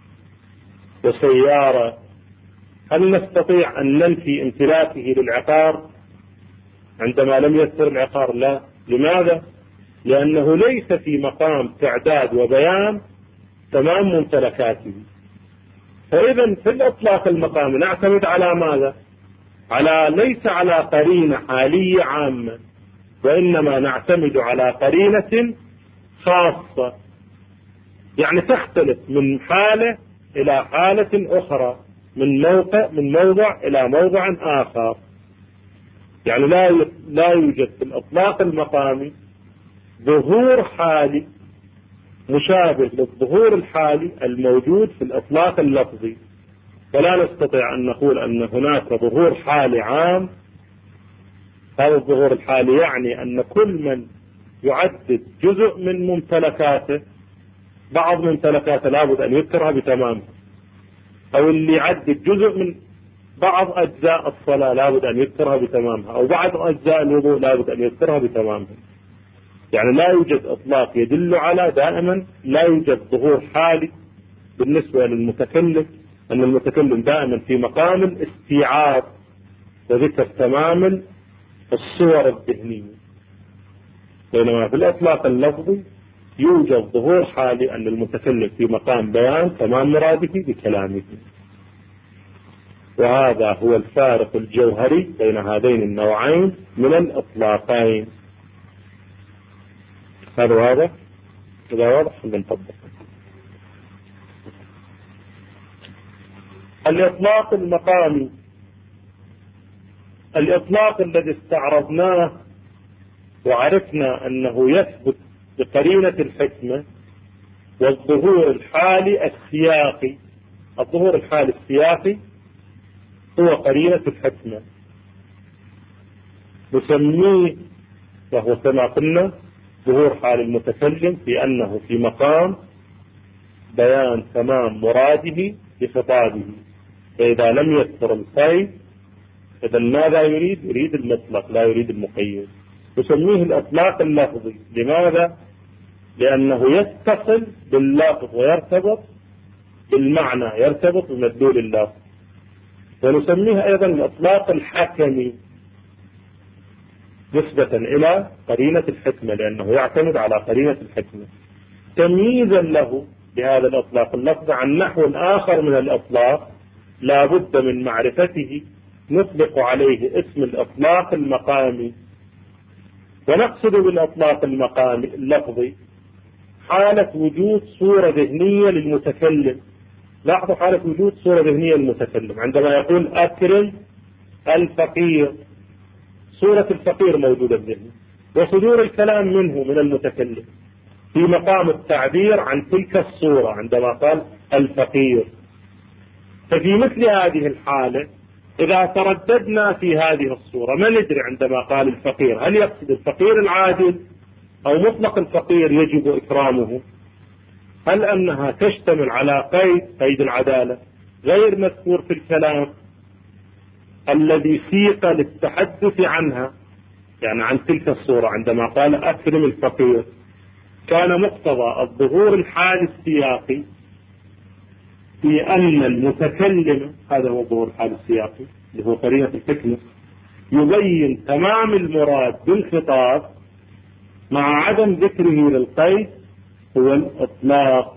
وسيارة، هل نستطيع أن ننفي امتلاكه للعقار عندما لم يذكر العقار؟ لا. لماذا؟ لأنه ليس في مقام تعداد وبيان تمام ممتلكاته. فإذا في الإطلاق المقام نعتمد على ماذا؟ على ليس على قرينة حالية عامة، وإنما نعتمد على قرينة خاصة، يعني تختلف من حالة إلى حالة أخرى، من موقع من موضع إلى موضع آخر. يعني لا لا يوجد في الإطلاق المقامي ظهور حالي مشابه للظهور الحالي الموجود في الإطلاق اللفظي، فلا نستطيع أن نقول أن هناك ظهور حالي عام. هذا الظهور الحالي يعني أن كل من يعدد جزء من ممتلكاته، بعض ممتلكاته لابد أن يذكرها بتمامها، أو اللي يعدد جزء من بعض أجزاء الصلاة لابد أن يذكرها بتمامها، أو بعض أجزاء الوضوء لابد أن يذكرها بتمامها. يعني لا يوجد إطلاق يدل على دائما لا يوجد ظهور حالي بالنسبة للمتكلم، أن المتكلم دائما في مقام الاستيعاب وذكر تمام الصور الذهنية، بينما في الإطلاق اللفظي يوجد ظهور حالي أن المتكلم في مقام بيان تمام مراده بكلامه. وهذا هو الفارق الجوهري بين هذين النوعين من الإطلاقين. هذا واضح؟ إذا واضح نطبق. الإطلاق المقامي، الإطلاق الذي استعرضناه وعرفنا أنه يثبت بقرينة الحكمة والظهور الحالي السياقي. الظهور الحالي السياقي هو قرينة الحكمة، نسميه وهو كما قلنا ظهور حال المتكلم في أنه في مقام بيان تمام مراده بخطابه. فإذا لم يذكر القيد إذا ماذا يريد؟ يريد المطلق لا يريد المقيد. نسميه الإطلاق اللفظي. لماذا؟ لأنه يتصل باللفظ ويرتبط بالمعنى، يرتبط بمدلول اللفظ. ونسميه أيضا الإطلاق الحكمي نسبة إلى قرينة الحكمة، لأنه يعتمد على قرينة الحكمة تمييزا له بهذا الإطلاق اللفظ عن نحو آخر من الإطلاق لا بد من معرفته، نطلق عليه اسم الإطلاق المقامي. ونقصد بالإطلاق المقامي اللفظي حالة وجود صورة ذهنية للمتكلم. لاحظوا حالة وجود صورة ذهنية للمتكلم عندما يقول أكرم الفقير، صورة الفقير موجودة بذهنه، وصدور الكلام منه من المتكلم في مقام التعبير عن تلك الصورة عندما قال الفقير. ففي مثل هذه الحالة إذا ترددنا في هذه الصورة ما ندري عندما قال الفقير هل يقصد الفقير العادل أو مطلق الفقير يجب إكرامه، هل أنها تشتمل على قيد قيد العدالة غير مذكور في الكلام الذي سيق للتحدث عنها، يعني عن تلك الصورة عندما قال أكرم الفقير كان مقتضى الظهور الحالي السياقي في أن المتكلم، هذا هو الظهور الحالي السياقي اللي هو قرينة الحكمة، يبين تمام المراد بالخطاب مع عدم ذكره للقيد، هو الإطلاق.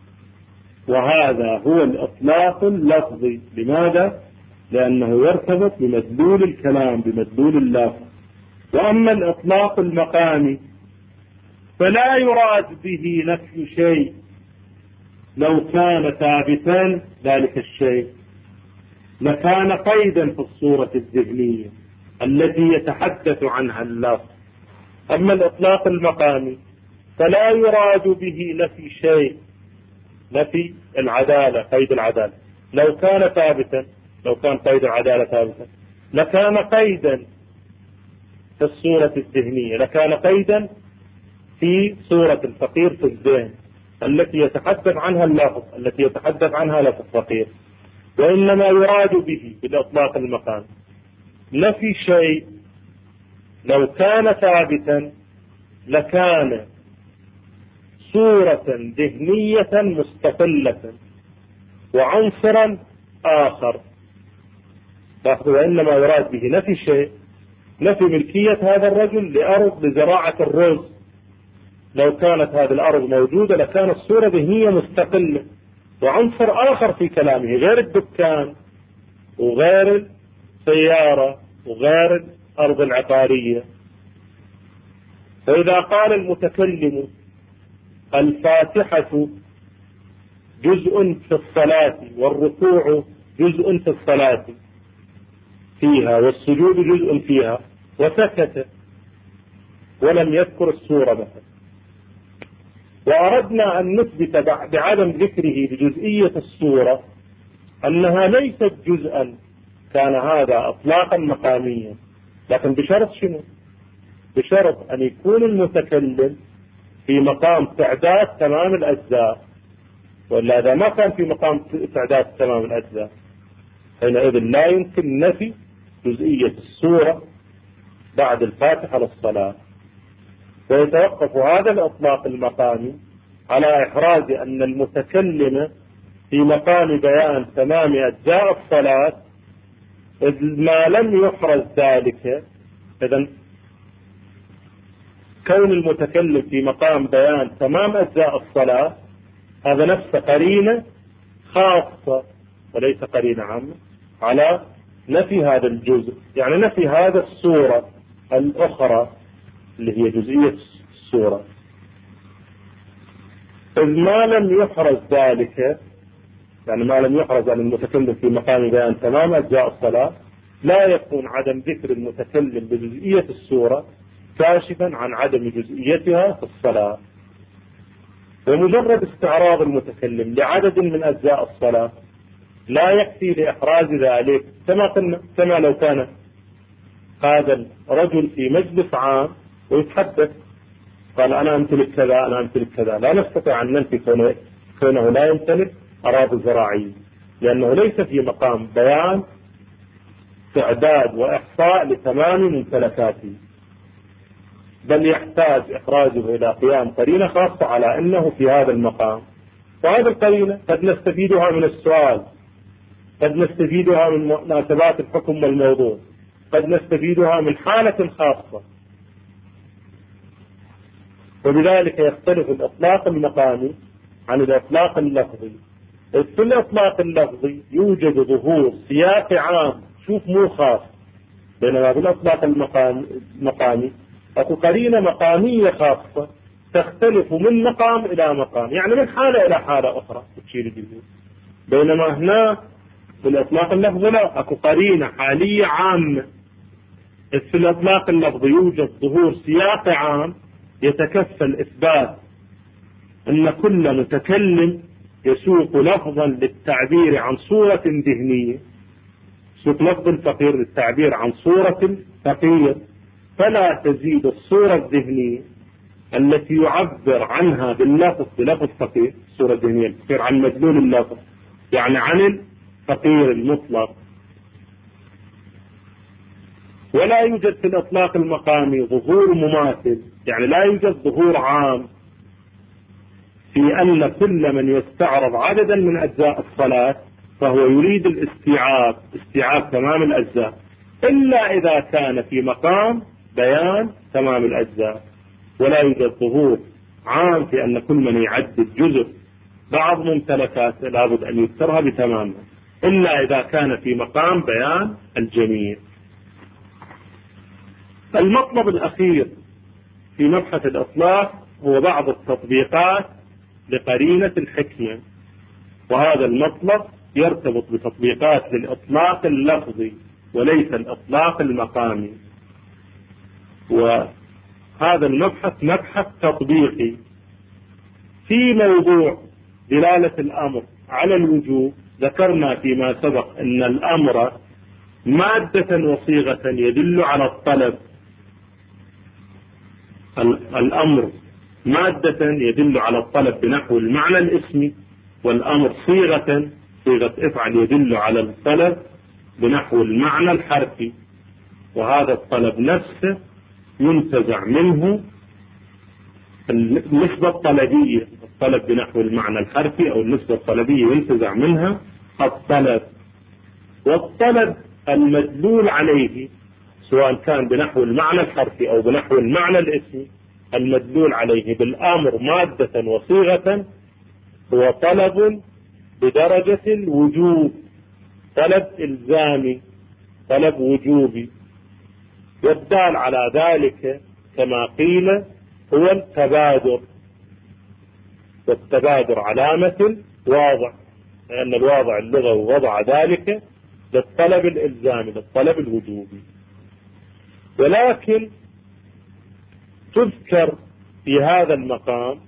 وهذا هو الإطلاق اللفظي. لماذا؟ لأنه يرتبط بمدلول الكلام بمدلول اللفظ. وأما الإطلاق المقامي فلا يراد به نفي شيء لو كان ثابتا ذلك الشيء لكان قيدا في الصورة الذهنية التي يتحدث عنها اللفظ. أما الإطلاق المقامي فلا يراد به نفي شيء، نفي العدالة قيد العدالة لو كان ثابتا، لو كان قيد العدالة ثابتا لكان قيدا في الصورة الذهنية، لكان قيدا في صورة الفقير في الذهن التي يتحدث عنها اللفظ التي يتحدث عنها لفظ الفقير، وإنما يراد به بالإطلاق المقام نفي شيء لو كان ثابتا لكان صورة ذهنية مستقلة وعنصرا آخر، وإنما يراد به نفي شيء، نفي ملكية هذا الرجل لأرض لزراعة الرز. لو كانت هذه الأرض موجودة لكانت صورة ذهنية مستقلة وعنصر آخر في كلامه غير الدكان وغير السيارة وغير الأرض العقارية. فإذا قال المتكلم الفاتحة جزء في الصلاة والركوع جزء في الصلاة فيها والسجود جزء فيها وسكت ولم يذكر السورة مثلا، وأردنا أن نثبت بعدم ذكره بجزئية السورة أنها ليست جزءا، كان هذا إطلاقا مقاميا، لكن بشرط شنو؟ بشرط أن يكون المتكلم في مقام تعداد تمام الأجزاء، ولا إذا ما كان في مقام تعداد تمام الأجزاء حينئذ لا يمكن نفي جزئية السورة بعد الفاتحة للصلاة. ويتوقف هذا الإطلاق المقامي على إحراز أن المتكلم في مقام بيان تمام أجزاء الصلاة، إذ ما لم يحرز ذلك. إذن كون المتكلم في مقام بيان تمام أجزاء الصلاة هذا نفسه قرينة خاصة وليس قرينة عامة على نفي هذا الجزء، يعني نفي هذا الصورة الأخرى اللي هي جزئية الصورة. إذ ما لم يحرز ذلك، يعني ما لم يحرز عن المتكلم في مقام بيان تمام أجزاء الصلاة، لا يكون عدم ذكر المتكلم بجزئية الصورة كاشفا عن عدم جزئيتها في الصلاة. ومجرد استعراض المتكلم لعدد من أجزاء الصلاة لا يكفي لإحراز ذلك، كما قلنا كما لو كان هذا الرجل في مجلس عام ويتحدث قال أنا أمتلك كذا أنا أمتلك كذا، لا نستطيع أن ننفي كونه, كونه لا يمتلك أراضي زراعية، لأنه ليس في مقام بيان تعداد وإحصاء لتمام ممتلكاته، بل يحتاج إخراجه إلى قيام قرينة خاصة على أنه في هذا المقام. وهذه القرينة قد نستفيدها من السؤال، قد نستفيدها من مناسبات الحكم والموضوع، قد نستفيدها من حالة خاصة. وبذلك يختلف الإطلاق المقامي عن الإطلاق اللفظي. في الإطلاق اللفظي يوجد ظهور سياق عام، شوف مو خاص، بينما في الإطلاق المقامي أكو قرينة مقامية خاصة تختلف من مقام إلى مقام، يعني من حالة إلى حالة أخرى تشير الجزء. بينما هنا في الإطلاق اللفظي لا، أكو قرينة حالية عامة. في الإطلاق اللفظي يوجد ظهور سياق عام يتكفل إثبات أن كل متكلم يسوق لفظا للتعبير عن صورة ذهنية، يسوق لفظ الفقير للتعبير عن صورة فقير، فلا تزيد الصورة الذهنية التي يعبر عنها باللفظ بلفظ فقير، الصورة الذهنية الفقير عن مدلول اللفظ، يعني عن الفقير المطلق. ولا يوجد في الإطلاق المقامي ظهور مماثل، يعني لا يوجد ظهور عام في أن كل من يستعرض عددا من أجزاء الصلاة فهو يريد الاستيعاب، استيعاب تمام الأجزاء، إلا إذا كان في مقام بيان تمام الأجزاء. ولا يوجد ظهور عام في أن كل من يعدد جزء بعض ممتلكات لابد أن يذكرها بتمامها، إلا إذا كان في مقام بيان الجميع. المطلب الأخير في مبحث الإطلاق هو بعض التطبيقات لقرينة الحكمة، وهذا المطلب يرتبط بتطبيقات للإطلاق اللفظي وليس الإطلاق المقامي. وهذا المبحث مبحث تطبيقي في موضوع دلالة الأمر على الوجوب. ذكرنا فيما سبق أن الأمر مادة وصيغة يدل على الطلب. الأمر مادة يدل على الطلب بنحو المعنى الاسمي، والأمر صيغة صيغة افعل يدل على الطلب بنحو المعنى الحرفي، وهذا الطلب نفسه ينتزع منه النسبة الطلبية. الطلب بنحو المعنى الحرفي أو النسبة الطلبية ينتزع منها الطلب، والطلب المدلول عليه سواء كان بنحو المعنى الحرفي أو بنحو المعنى الاسمي المدلول عليه بالأمر مادة وصيغة هو طلب بدرجة الوجوب، طلب إلزامي، طلب وجوبي. والدال على ذلك كما قيل هو التبادر، والتبادر علامة واضع، لأن الواضع اللغوي وضع ذلك للطلب الإلزامي للطلب الوجوبي. ولكن تذكر في هذا المقام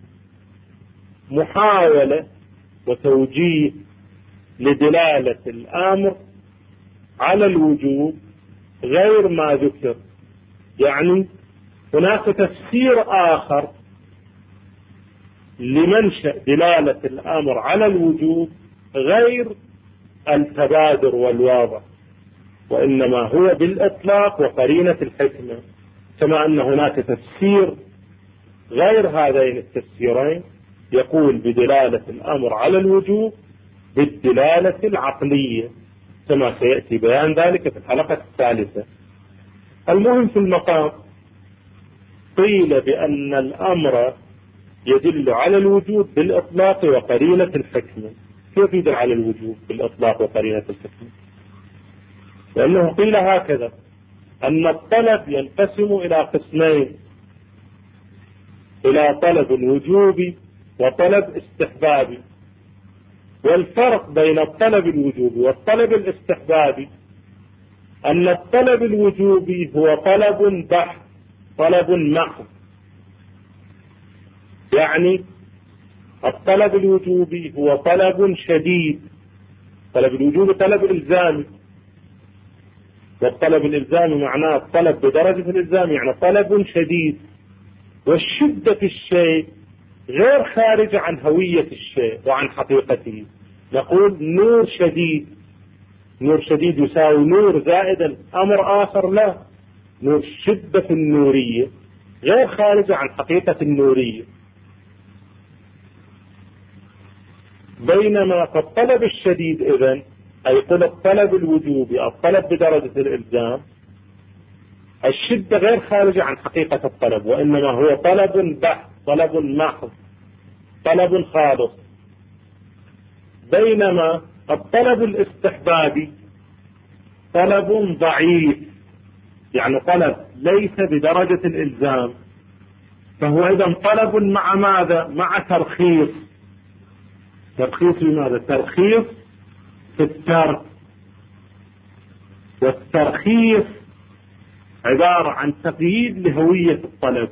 محاولة وتوجيه لدلالة الأمر على الوجوب غير ما ذكر، يعني هناك تفسير آخر لمنشأ دلالة الأمر على الوجوب غير التبادر والواضع، وإنما هو بالإطلاق وقرينة الحكمة، كما أن هناك تفسير غير هذين التفسيرين يقول بدلالة الأمر على الوجوب بالدلالة العقلية، كما سيأتي بيان ذلك في الحلقة الثالثة. المهم في المقام قيل بأن الأمر يدل على الوجوب بالإطلاق وقرينة الحكمة. كيف يدل على الوجوب بالإطلاق وقرينة الحكمة؟ لأنه قيل هكذا أن الطلب ينقسم إلى قسمين، إلى طلب وجوبي وطلب استحبابي، والفرق بين الطلب الوجوبي والطلب الاستحبابي أن الطلب الوجوبي هو طلب بحث، طلب محض، يعني الطلب الوجوبي هو طلب شديد. طلب الوجوبي طلب إلزامي، والطلب الإلزامي معناه الطلب بدرجة الإلزام، يعني طلب شديد، والشدة في الشيء غير خارجة عن هوية الشيء وعن حقيقته. نقول نور شديد، نور شديد يساوي نور زائد أمر آخر؟ لا، نور شدة النورية غير خارجة عن حقيقة النورية. بينما الطلب الشديد إذن أي قل الطلب الوجوبي الطلب بدرجة الإلزام، الشدة غير خارجة عن حقيقة الطلب، وإنما هو طلب بحث، طلب محض، طلب خالص. بينما الطلب الاستحبابي طلب ضعيف، يعني طلب ليس بدرجة الإلزام، فهو إذن طلب مع ماذا؟ مع ترخيص. ترخيص لماذا؟ ترخيص في الترك، والترخيص عبارة عن تقييد لهوية الطلب.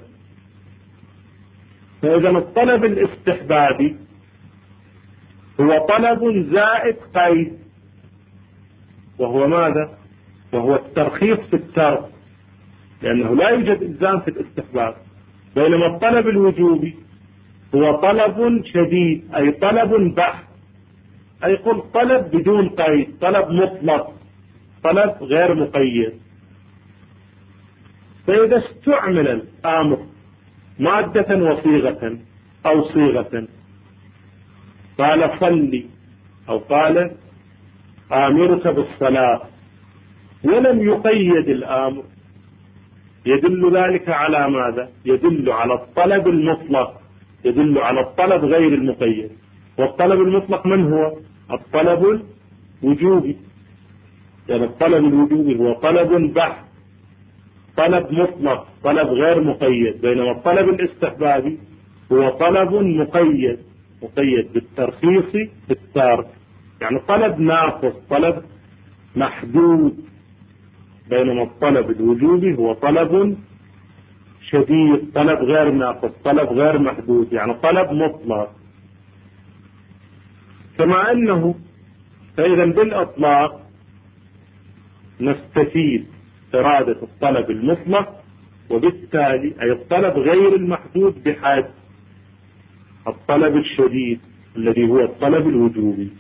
فإذا الطلب الاستحبابي هو طلب زائد قيد، وهو ماذا؟ وهو الترخيص في الترك، لأنه لا يوجد إلزام في الاستحباب. بينما الطلب الوجوبي هو طلب شديد، أي طلب بحث، أي قل طلب بدون قيد، طلب مطلق، طلب غير مقيد. فإذا استعمل الأمر مادة وصيغة أو صيغة، قال صلي أو قال آمرك بالصلاة، ولم يقيد الأمر، يدل ذلك على ماذا؟ يدل على الطلب المطلق، يدل على الطلب غير المقيد. والطلب المطلق من هو؟ الطلب الوجوبي، يعني الطلب الوجوبي هو طلب بحث، طلب مطلق، طلب غير مقيد. بينما الطلب الاستحبابي هو طلب مقيد، مقيد بالترخيص في التارك، يعني طلب ناقص، طلب محدود. بينما الطلب الوجوبي هو طلب شديد، طلب غير ناقص، طلب غير محدود، يعني طلب مطلق. كما أنه فإذا بالإطلاق نستفيد إرادة الطلب المطلق، وبالتالي أي الطلب غير المحدود بحد، الطلب الشديد الذي هو الطلب الوجوبي.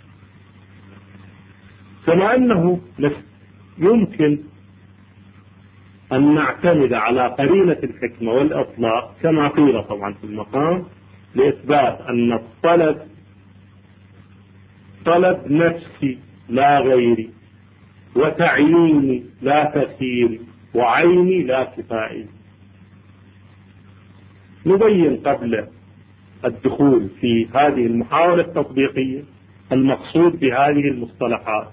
كما أنه يمكن أن نعتمد على قرينة الحكمة والإطلاق كما قيل طبعا في المقام لإثبات أن الطلب طلب نفسي لا غيري، وتعييني لا تخييري، وعيني لا كفائي. نبين قبل الدخول في هذه المحاولة التطبيقية المقصود بهذه المصطلحات.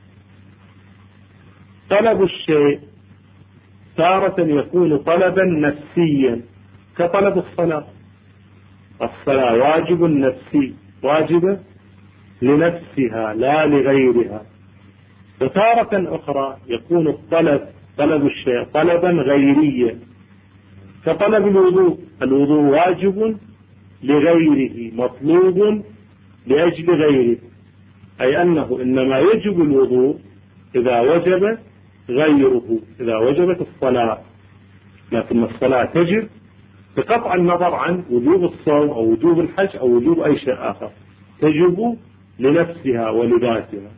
طلب الشيء تارة يكون طلبا نفسيا كطلب الصلاة. الصلاة واجب نفسي، واجبة لنفسها لا لغيرها. وتارة أخرى يكون الطلب طلب الشيء طلبا غيريا كطلب الوضوء. الوضوء واجب لغيره مطلوب لأجل غيره، أي أنه إنما يجب الوضوء إذا وجب غيره، إذا وجبت الصلاة. لكن الصلاة تجب بقطع النظر عن وجوب الصوم أو وجوب الحج أو وجوب أي شيء آخر، تجب لنفسها ولذاتها.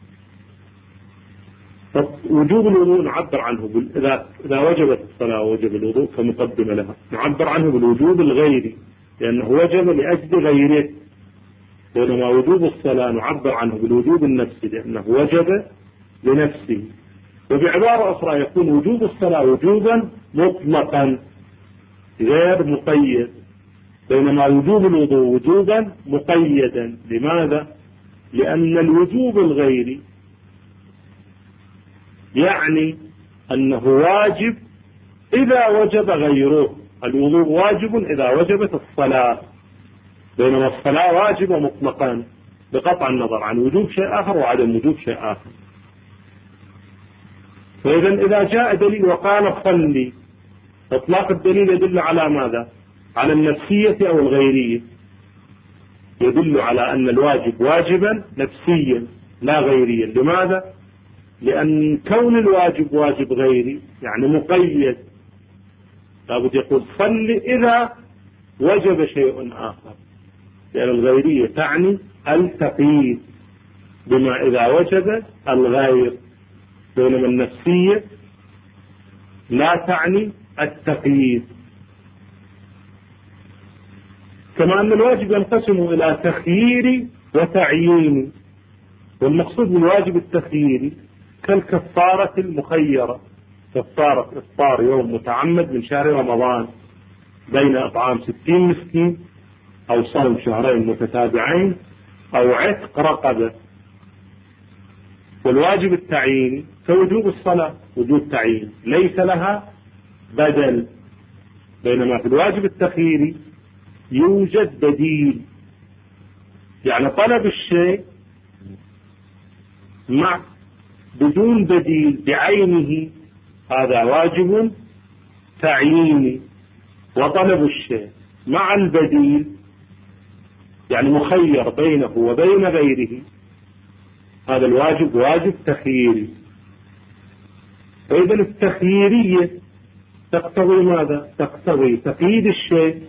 وجوب الوضوء نعبر عنه إذا إذا وجبت الصلاة ووجب الوضوء كمقدمة لها، نعبر عنه بالوجوب الغيري لأنه وجب لأجل غيره. بينما وجوب الصلاة نعبر عنه بالوجوب النفسي لأنه وجب لنفسه. وبعبارة أخرى يكون وجوب الصلاة وجوبا مطلقا غير مقيد، بينما وجوب الوضوء وجوبا مقيدا. لماذا؟ لأن الوجوب الغيري يعني أنه واجب إذا وجب غيره. الوضوء واجب إذا وجبت الصلاة، بينما الصلاة واجبة مطلقا بقطع النظر عن وجوب شيء آخر وعدم وجوب شيء آخر. فإذا إذا جاء دليل وقال صلي، إطلاق الدليل يدل على ماذا؟ على النفسية أو الغيرية؟ يدل على أن الواجب واجبا نفسيا لا غيريا. لماذا؟ لأن كون الواجب واجب غيري يعني مقيد، لابد يقول صل إذا وجب شيء آخر، لأن الغيرية تعني التقييد بما إذا وجب الغير، بينما النفسية لا تعني التقييد. كما أن الواجب ينقسم إلى تخييري وتعييني، والمقصود بالواجب التخييري كالكفارة المخيرة، كفارة إفطار يوم متعمد من شهر رمضان بين إطعام ستين مسكين أو صوم شهرين متتابعين أو عتق رقبة. والواجب التعييني كوجوب الصلاة وجوب تعيين ليس لها بدل، بينما في الواجب التخييري يوجد بديل. يعني طلب الشيء مع بدون بديل بعينه هذا واجب تعييني، وطلب الشيء مع البديل يعني مخير بينه وبين غيره هذا الواجب واجب تخييري. فإذا التخييرية تقتضي ماذا؟ تقتضي تقييد الشيء،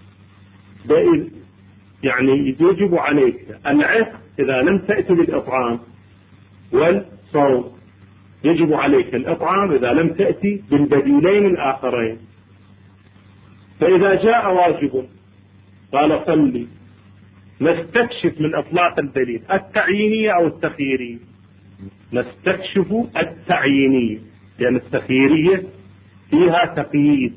يعني يجب عليك العتق إذا لم تأتي بالإطعام، والصوم يجب عليك الإطعام إذا لم تأتي بالبديلين الآخرين. فإذا جاء واجب قال صلي، نستكشف من إطلاق الدليل التعيينية أو التخييرية؟ نستكشف التعيينية، لأن التخييرية فيها تقييد.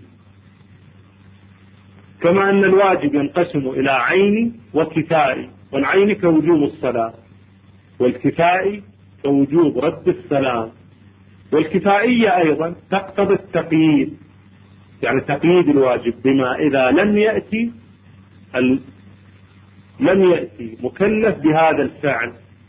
كما أن الواجب ينقسم إلى عيني وكفائي، والعين كوجوب الصلاة، والكفائي كوجوب رد السلام. والكفائية أيضا تقتضي التقييد، يعني تقييد الواجب بما إذا لم يأتي ال... لم يأتي مكلف بهذا الفعل،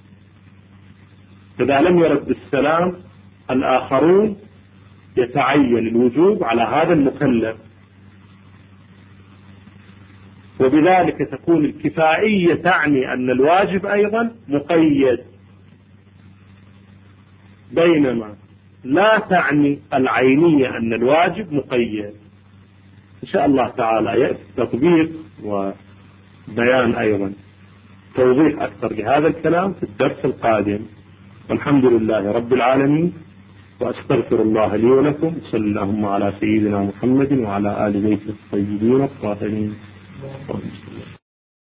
إذا لم يرد السلام الآخرون يتعين الوجوب على هذا المكلف. وبذلك تكون الكفائية تعني أن الواجب أيضا مقيد، بينما لا تعني العينية أن الواجب مقيد. إن شاء الله تعالى يأتي التطبيق بيان أيضا توضيح أكثر لهذا الكلام في الدرس القادم. والحمد لله رب العالمين، وأستغفر الله لي ولكم. صلى اللهم على سيدنا محمد وعلى آل بيته الطيبين الطاهرين.